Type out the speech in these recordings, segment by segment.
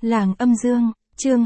Làng Âm Dương, chương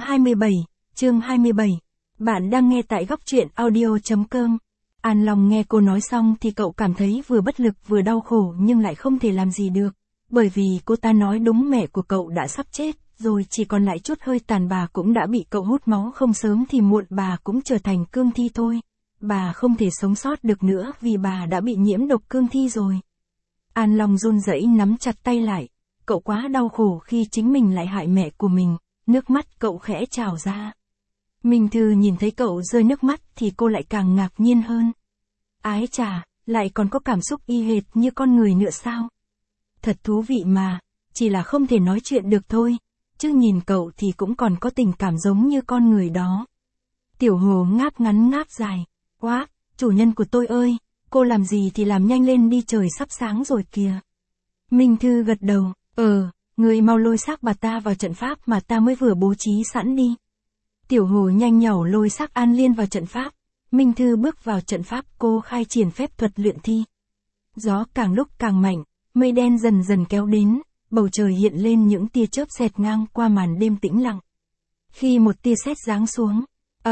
27. Bạn đang nghe tại góc truyện audio.com. An Long nghe cô nói xong thì cậu cảm thấy vừa bất lực vừa đau khổ nhưng lại không thể làm gì được. Bởi vì cô ta nói đúng, mẹ của cậu đã sắp chết, rồi chỉ còn lại chút hơi tàn, bà cũng đã bị cậu hút máu, không sớm thì muộn bà cũng trở thành cương thi thôi. Bà không thể sống sót được nữa vì bà đã bị nhiễm độc cương thi rồi. An Long run rẩy nắm chặt tay lại. Cậu quá đau khổ khi chính mình lại hại mẹ của mình, nước mắt cậu khẽ trào ra. Minh Thư nhìn thấy cậu rơi nước mắt thì cô lại càng ngạc nhiên hơn. Ái chà, lại còn có cảm xúc y hệt như con người nữa sao? Thật thú vị mà, chỉ là không thể nói chuyện được thôi, chứ nhìn cậu thì cũng còn có tình cảm giống như con người đó. Tiểu Hồ ngáp ngắn ngáp dài. Quá, chủ nhân của tôi ơi, cô làm gì thì làm nhanh lên đi, trời sắp sáng rồi kìa. Minh Thư gật đầu. Người mau lôi xác bà ta vào trận pháp mà ta mới vừa bố trí sẵn đi. Tiểu Hồ nhanh nhảu lôi xác An Liên vào trận pháp. Minh Thư bước vào trận pháp, cô khai triển phép thuật luyện thi. Gió càng lúc càng mạnh, mây đen dần dần kéo đến, bầu trời hiện lên những tia chớp xẹt ngang qua màn đêm tĩnh lặng. Khi một tia sét giáng xuống,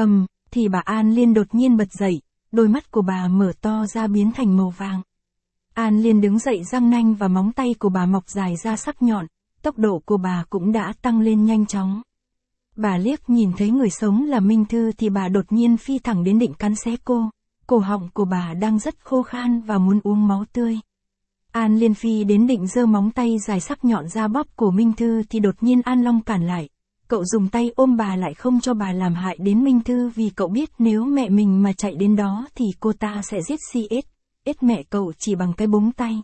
thì bà An Liên đột nhiên bật dậy, đôi mắt của bà mở to ra biến thành màu vàng. An Liên đứng dậy, răng nanh và móng tay của bà mọc dài ra sắc nhọn, tốc độ của bà cũng đã tăng lên nhanh chóng. Bà liếc nhìn thấy người sống là Minh Thư thì bà đột nhiên phi thẳng đến định cắn xé cô. Cổ họng của bà đang rất khô khan và muốn uống máu tươi. An Liên phi đến định giơ móng tay dài sắc nhọn ra bóp cổ Minh Thư thì đột nhiên An Long cản lại. Cậu dùng tay ôm bà lại không cho bà làm hại đến Minh Thư, vì cậu biết nếu mẹ mình mà chạy đến đó thì cô ta sẽ giết chết mẹ cậu chỉ bằng cái búng tay.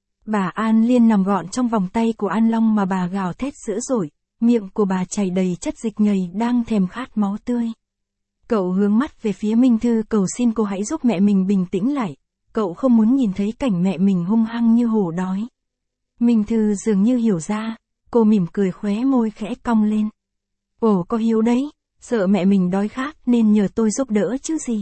Bà An Liên nằm gọn trong vòng tay của An Long mà bà gào thét dữ dội, miệng của bà chảy đầy chất dịch nhầy đang thèm khát máu tươi. Cậu hướng mắt về phía Minh Thư cầu xin cô hãy giúp mẹ mình bình tĩnh lại, cậu không muốn nhìn thấy cảnh mẹ mình hung hăng như hổ đói. Minh Thư dường như hiểu ra, cô mỉm cười, khóe môi khẽ cong lên. Ồ, có hiếu đấy, sợ mẹ mình đói khát nên nhờ tôi giúp đỡ chứ gì.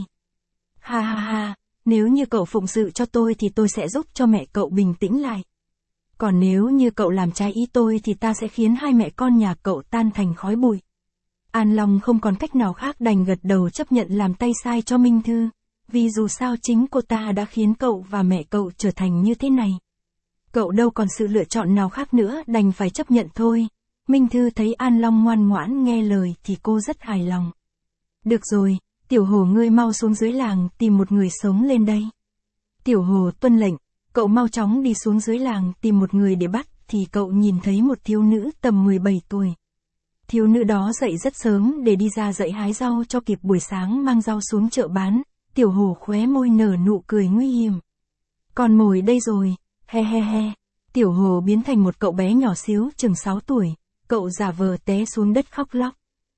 Ha ha ha. Nếu như cậu phụng sự cho tôi thì tôi sẽ giúp cho mẹ cậu bình tĩnh lại. Còn nếu như cậu làm trái ý tôi thì ta sẽ khiến hai mẹ con nhà cậu tan thành khói bụi. An Long không còn cách nào khác đành gật đầu chấp nhận làm tay sai cho Minh Thư. Vì dù sao chính cô ta đã khiến cậu và mẹ cậu trở thành như thế này. Cậu đâu còn sự lựa chọn nào khác nữa, đành phải chấp nhận thôi. Minh Thư thấy An Long ngoan ngoãn nghe lời thì cô rất hài lòng. Được rồi. Tiểu Hồ, ngươi mau xuống dưới làng tìm một người sống lên đây. Tiểu Hồ tuân lệnh, cậu mau chóng đi xuống dưới làng tìm một người để bắt, thì cậu nhìn thấy một thiếu nữ tầm 17 tuổi. Thiếu nữ đó dậy rất sớm để đi ra dãy hái rau cho kịp buổi sáng mang rau xuống chợ bán. Tiểu Hồ khóe môi nở nụ cười nguy hiểm. Con mồi đây rồi, he he he. Tiểu Hồ biến thành một cậu bé nhỏ xíu chừng 6 tuổi, cậu giả vờ té xuống đất khóc lóc.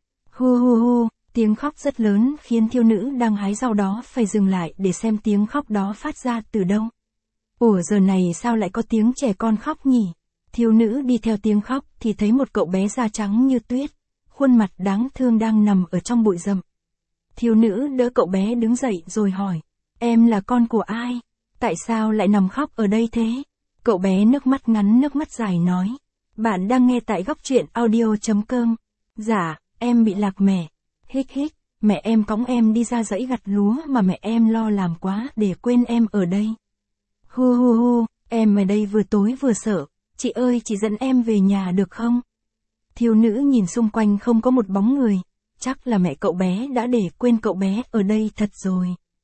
Hu hu hu. Tiếng khóc rất lớn khiến thiếu nữ đang hái rau đó phải dừng lại để xem tiếng khóc đó phát ra từ đâu. Ủa, giờ này sao lại có tiếng trẻ con khóc nhỉ? Thiếu nữ đi theo tiếng khóc thì thấy một cậu bé da trắng như tuyết, khuôn mặt đáng thương đang nằm ở trong bụi rậm. Thiếu nữ đỡ cậu bé đứng dậy rồi hỏi, em là con của ai? Tại sao lại nằm khóc ở đây thế? Cậu bé nước mắt ngắn nước mắt dài nói, bạn đang nghe tại góc truyện audio.com. Dạ, em bị lạc mẹ. Hích hích, mẹ em cõng em đi ra dãy gặt lúa mà mẹ em lo làm quá để quên em ở đây. Hu hu hu, em ở đây vừa tối vừa sợ, chị ơi chị dẫn em về nhà được không? Thiếu nữ nhìn xung quanh không có một bóng người, chắc là mẹ cậu bé đã để quên cậu bé ở đây thật rồi.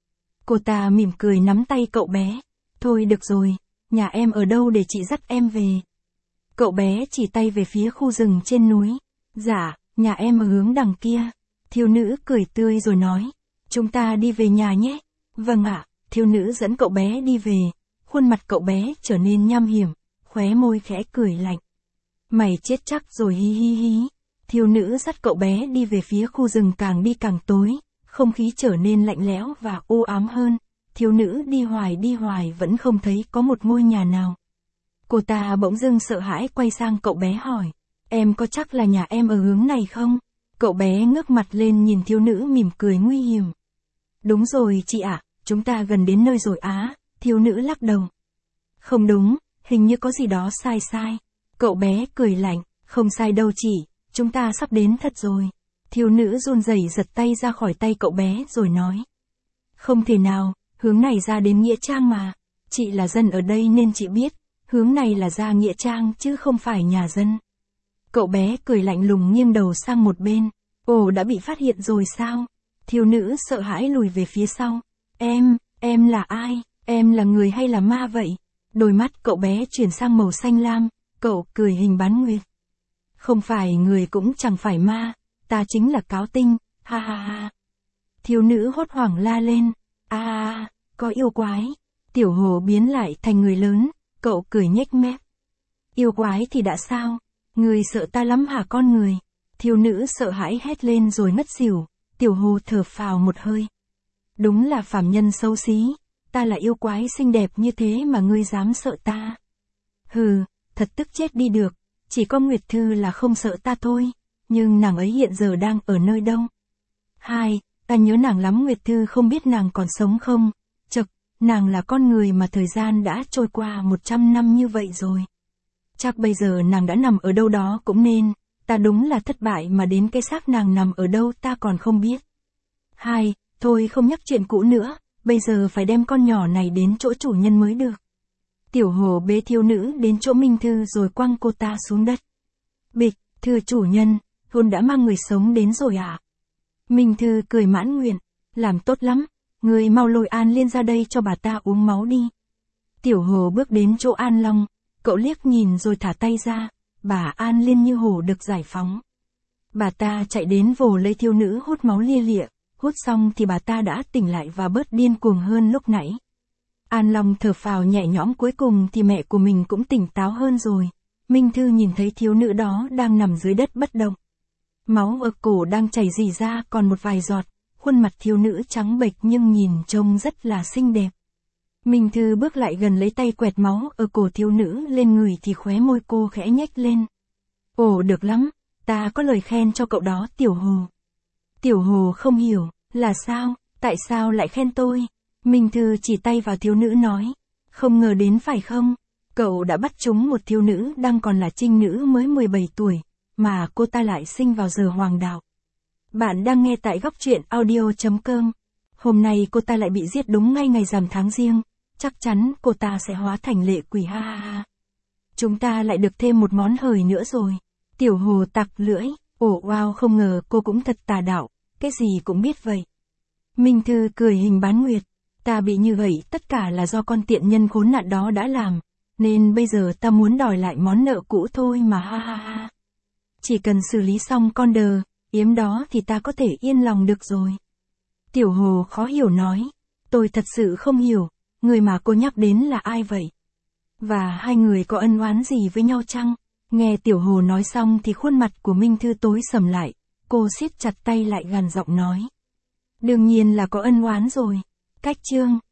Cô ta mỉm cười nắm tay cậu bé, thôi được rồi, nhà em ở đâu để chị dắt em về? Cậu bé chỉ tay về phía khu rừng trên núi, dạ, nhà em ở hướng đằng kia. Thiếu nữ cười tươi rồi nói, chúng ta đi về nhà nhé. Vâng ạ. Thiếu nữ dẫn cậu bé đi về, khuôn mặt cậu bé trở nên nham hiểm, khóe môi khẽ cười lạnh. Mày chết chắc rồi, hi hi hi. Thiếu nữ dắt cậu bé đi về phía khu rừng, càng đi càng tối, không khí trở nên lạnh lẽo và u ám hơn. Thiếu nữ đi hoài vẫn không thấy có một ngôi nhà nào. Cô ta bỗng dưng sợ hãi quay sang cậu bé hỏi, em có chắc là nhà em ở hướng này không? Cậu bé ngước mặt lên nhìn thiếu nữ mỉm cười nguy hiểm. Đúng rồi chị ạ, chúng ta gần đến nơi rồi á. Thiếu nữ lắc đầu. Không đúng, hình như có gì đó sai. Cậu bé cười lạnh, không sai đâu chị, chúng ta sắp đến thật rồi. Thiếu nữ run rẩy giật tay ra khỏi tay cậu bé rồi nói. Không thể nào, hướng này ra đến Nghĩa Trang mà. Chị là dân ở đây nên chị biết, hướng này là ra Nghĩa Trang chứ không phải nhà dân. Cậu bé cười lạnh lùng nghiêng đầu sang một bên. Ồ, đã bị phát hiện rồi sao? Thiếu nữ sợ hãi lùi về phía sau. Em là ai? Em là người hay là ma vậy? Đôi mắt cậu bé chuyển sang màu xanh lam, cậu cười hình bán nguyệt. Không phải người cũng chẳng phải ma, ta chính là Cáo Tinh, ha ha ha. Thiếu nữ hốt hoảng la lên, có yêu quái. Tiểu Hồ biến lại thành người lớn, cậu cười nhếch mép. Yêu quái thì đã sao? Người sợ ta lắm hả con người? Thiếu nữ sợ hãi hét lên rồi ngất xỉu. Tiểu Hồ thở phào một hơi. Đúng là phàm nhân xấu xí, ta là yêu quái xinh đẹp như thế mà ngươi dám sợ ta. Hừ, thật tức chết đi được, chỉ có Nguyệt Thư là không sợ ta thôi, nhưng nàng ấy hiện giờ đang ở nơi đâu? Ta nhớ nàng lắm. Nguyệt Thư không biết nàng còn sống không? Chậc, nàng là con người mà thời gian đã trôi qua 100 năm như vậy rồi. Chắc bây giờ nàng đã nằm ở đâu đó cũng nên, ta đúng là thất bại mà đến cái xác nàng nằm ở đâu ta còn không biết. Thôi không nhắc chuyện cũ nữa, bây giờ phải đem con nhỏ này đến chỗ chủ nhân mới được. Tiểu Hồ bế thiếu nữ đến chỗ Minh Thư rồi quăng cô ta xuống đất. Bịch, thưa chủ nhân, hồn đã mang người sống đến rồi ạ. Minh Thư cười mãn nguyện, làm tốt lắm, người mau lôi An Liên ra đây cho bà ta uống máu đi. Tiểu Hồ bước đến chỗ An Long, cậu liếc nhìn rồi thả tay ra, bà An Liên như hổ được giải phóng. Bà ta chạy đến vồ lấy thiếu nữ hút máu lia lịa, hút xong thì bà ta đã tỉnh lại và bớt điên cuồng hơn lúc nãy. An Long thở phào nhẹ nhõm, cuối cùng thì mẹ của mình cũng tỉnh táo hơn rồi. Minh Thư nhìn thấy thiếu nữ đó đang nằm dưới đất bất động. Máu ở cổ đang chảy rỉ ra còn một vài giọt, khuôn mặt thiếu nữ trắng bệch nhưng nhìn trông rất là xinh đẹp. Minh Thư bước lại gần lấy tay quẹt máu ở cổ thiếu nữ lên người thì khóe môi cô khẽ nhếch lên. Ồ, được lắm, ta có lời khen cho cậu đó Tiểu Hồ. Tiểu Hồ không hiểu, là sao, tại sao lại khen tôi? Minh Thư chỉ tay vào thiếu nữ nói, không ngờ đến phải không? Cậu đã bắt trúng một thiếu nữ đang còn là trinh nữ mới 17 tuổi, mà cô ta lại sinh vào giờ hoàng đạo. Bạn đang nghe tại Góc Truyện Audio.com. Hôm nay cô ta lại bị giết đúng ngay ngày rằm tháng Giêng, chắc chắn cô ta sẽ hóa thành lệ quỷ, ha ha ha. Chúng ta lại được thêm một món hời nữa rồi. Tiểu Hồ tặc lưỡi, wow, không ngờ cô cũng thật tà đạo, cái gì cũng biết vậy. Minh Thư cười hình bán nguyệt, ta bị như vậy tất cả là do con tiện nhân khốn nạn đó đã làm, nên bây giờ ta muốn đòi lại món nợ cũ thôi mà, ha ha ha. Chỉ cần xử lý xong con đờ yếm đó thì ta có thể yên lòng được rồi. Tiểu Hồ khó hiểu nói, tôi thật sự không hiểu, người mà cô nhắc đến là ai vậy? Và hai người có ân oán gì với nhau chăng? Nghe Tiểu Hồ nói xong thì khuôn mặt của Minh Thư tối sầm lại, cô siết chặt tay lại gằn giọng nói. Đương nhiên là có ân oán rồi. Cách chương